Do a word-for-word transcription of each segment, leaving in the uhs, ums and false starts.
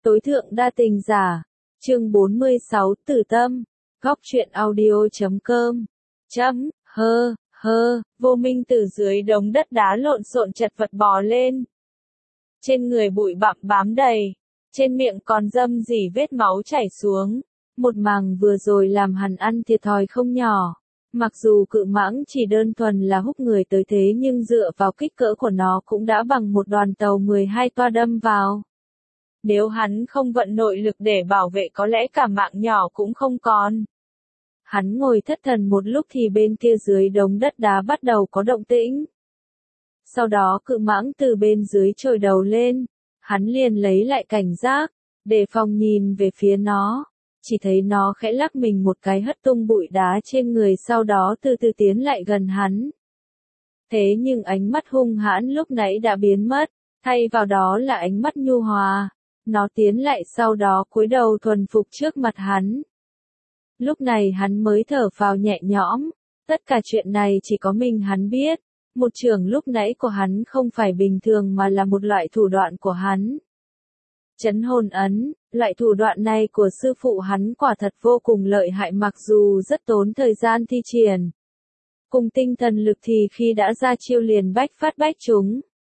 Tối thượng đa tình giả, chương bốn mươi sáu Tử Tâm, góc truyện audio chấm com, chấm, hơ, hơ, Vô Minh từ dưới đống đất đá lộn xộn chật vật bò lên. Trên người bụi bặm bám đầy, trên miệng còn râm rỉ vết máu chảy xuống, một màng vừa rồi làm hắn ăn thiệt thòi không nhỏ. Mặc dù cự mãng chỉ đơn thuần là húc người tới thế nhưng dựa vào kích cỡ của nó cũng đã bằng một đoàn tàu mười hai toa đâm vào. Nếu hắn không vận nội lực để bảo vệ có lẽ cả mạng nhỏ cũng không còn. Hắn ngồi thất thần một lúc thì bên kia dưới đống đất đá bắt đầu có động tĩnh. Sau đó cự mãng từ bên dưới trồi đầu lên, hắn liền lấy lại cảnh giác, đề phòng nhìn về phía nó. Chỉ thấy nó khẽ lắc mình một cái hất tung bụi đá trên người sau đó từ từ tiến lại gần hắn. Thế nhưng ánh mắt hung hãn lúc nãy đã biến mất, thay vào đó là ánh mắt nhu hòa. Nó tiến lại sau đó cúi đầu thuần phục trước mặt hắn. Lúc này hắn mới thở phào nhẹ nhõm, tất cả chuyện này chỉ có mình hắn biết. Một trường lúc nãy của hắn không phải bình thường mà là một loại thủ đoạn của hắn. Chấn hồn ấn, loại thủ đoạn này của sư phụ hắn quả thật vô cùng lợi hại mặc dù rất tốn thời gian thi triển. Cùng tinh thần lực thì khi đã ra chiêu liền bách phát bách trúng.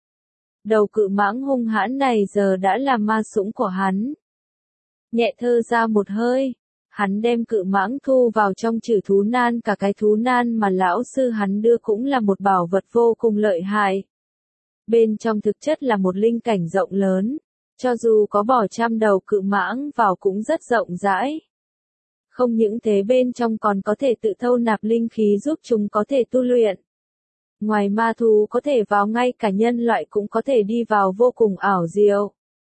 Đầu cự mãng hung hãn này giờ đã là ma sủng của hắn. Nhẹ thơ ra một hơi, hắn đem cự mãng thu vào trong trừ thú nan, cả cái thú nan mà lão sư hắn đưa cũng là một bảo vật vô cùng lợi hại. Bên trong thực chất là một linh cảnh rộng lớn, cho dù có bỏ trăm đầu cự mãng vào cũng rất rộng rãi. Không những thế bên trong còn có thể tự thâu nạp linh khí giúp chúng có thể tu luyện. Ngoài ma thú có thể vào ngay cả nhân loại cũng có thể đi vào vô cùng ảo diệu.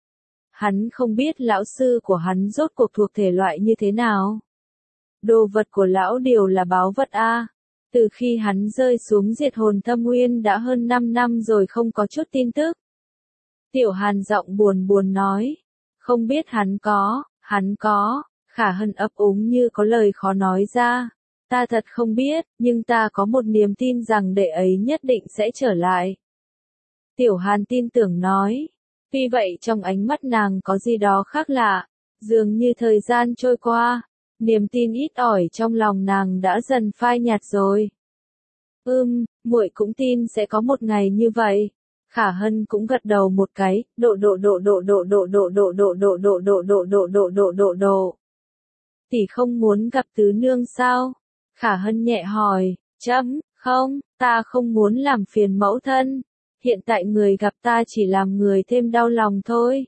Hắn không biết lão sư của hắn rốt cuộc thuộc thể loại như thế nào. Đồ vật của lão điều là báu vật A. Từ khi hắn rơi xuống diệt hồn thâm nguyên đã hơn năm năm rồi không có chút tin tức. Tiểu Hàn giọng buồn buồn nói. Không biết hắn có, hắn có, Khả Hân ấp úng như có lời khó nói ra. Ta thật không biết, nhưng ta có một niềm tin rằng đệ ấy nhất định sẽ trở lại. Tiểu Hàn tin tưởng nói. Tuy vậy trong ánh mắt nàng có gì đó khác lạ, dường như thời gian trôi qua, niềm tin ít ỏi trong lòng nàng đã dần phai nhạt rồi. Ừm, muội cũng tin sẽ có một ngày như vậy. Khả Hân cũng gật đầu một cái, độ độ độ độ độ độ độ độ độ độ độ độ độ độ độ độ độ độ. Tỷ không muốn gặp tứ nương sao? Khả Hân nhẹ hỏi, chấm, không, ta không muốn làm phiền mẫu thân. Hiện tại người gặp ta chỉ làm người thêm đau lòng thôi.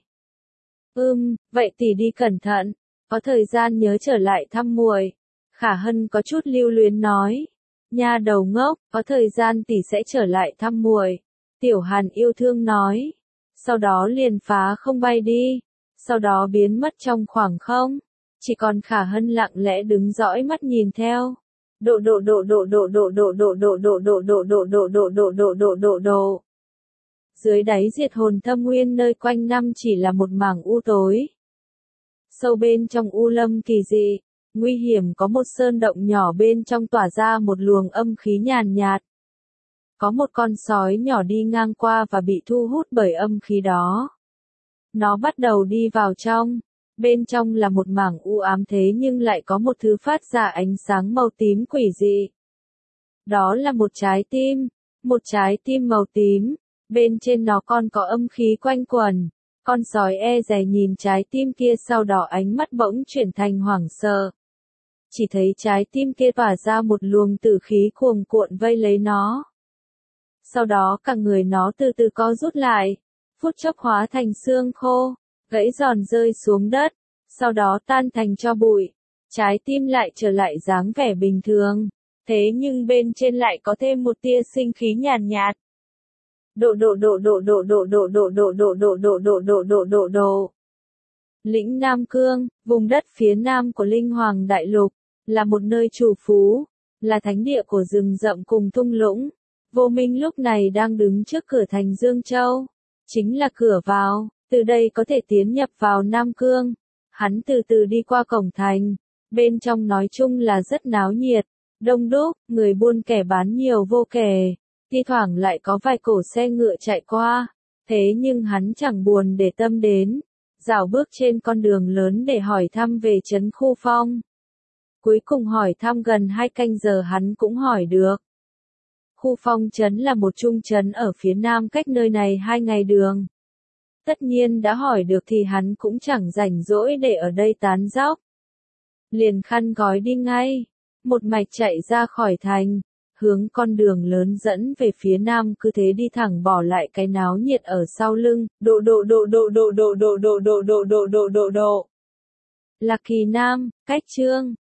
Ừm, vậy tỷ đi cẩn thận, có thời gian nhớ trở lại thăm muội. Khả Hân có chút lưu luyến nói. Nha đầu ngốc, có thời gian tỷ sẽ trở lại thăm muội. Tiểu Hàn yêu thương nói. Sau đó liền phá không bay đi. Sau đó biến mất trong khoảng không. Chỉ còn Khả Hân lặng lẽ đứng dõi mắt nhìn theo. Độ độ độ độ độ độ độ độ độ độ độ độ độ độ độ độ độ độ độ độ. Dưới đáy diệt hồn thâm nguyên nơi quanh năm chỉ là một mảng u tối. Sâu bên trong u lâm kỳ dị, nguy hiểm có một sơn động nhỏ bên trong tỏa ra một luồng âm khí nhàn nhạt. Có một con sói nhỏ đi ngang qua và bị thu hút bởi âm khí đó. Nó bắt đầu đi vào trong. Bên trong là một mảng u ám thế nhưng lại có một thứ phát ra ánh sáng màu tím quỷ dị. Đó là một trái tim, một trái tim màu tím, bên trên nó còn có âm khí quanh quẩn. Con sói e dè nhìn trái tim kia sau đó ánh mắt bỗng chuyển thành hoảng sợ. Chỉ thấy trái tim kia tỏa ra một luồng tử khí cuồng cuộn vây lấy nó. Sau đó cả người nó từ từ co rút lại, phút chốc hóa thành xương khô. Gãy giòn rơi xuống đất, sau đó tan thành tro bụi, trái tim lại trở lại dáng vẻ bình thường, thế nhưng bên trên lại có thêm một tia sinh khí nhàn nhạt. Độ độ độ độ độ độ độ độ độ độ độ độ độ độ độ độ độ. Lĩnh Nam Cương, vùng đất phía nam của Linh Hoàng Đại Lục, là một nơi trù phú, là thánh địa của rừng rậm cùng thung lũng. Vô Minh lúc này đang đứng trước cửa thành Dương Châu, chính là cửa vào. Từ đây có thể tiến nhập vào Nam Cương. Hắn từ từ đi qua cổng thành. Bên trong nói chung là rất náo nhiệt. Đông đúc, người buôn kẻ bán nhiều vô kể. Thi thoảng lại có vài cổ xe ngựa chạy qua. Thế nhưng hắn chẳng buồn để tâm đến. dạo bước trên con đường lớn để hỏi thăm về trấn Khu Phong. Cuối cùng hỏi thăm gần hai canh giờ hắn cũng hỏi được. Khu Phong trấn là một trung trấn ở phía nam cách nơi này hai ngày đường. Tất nhiên đã hỏi được thì hắn cũng chẳng rảnh rỗi để ở đây tán dóc. Liền khăn gói đi ngay, một mạch chạy ra khỏi thành, hướng con đường lớn dẫn về phía nam cứ thế đi thẳng bỏ lại cái náo nhiệt ở sau lưng, độ độ độ độ độ độ độ độ độ độ độ độ độ độ. Lạc Kỳ Nam, cách chương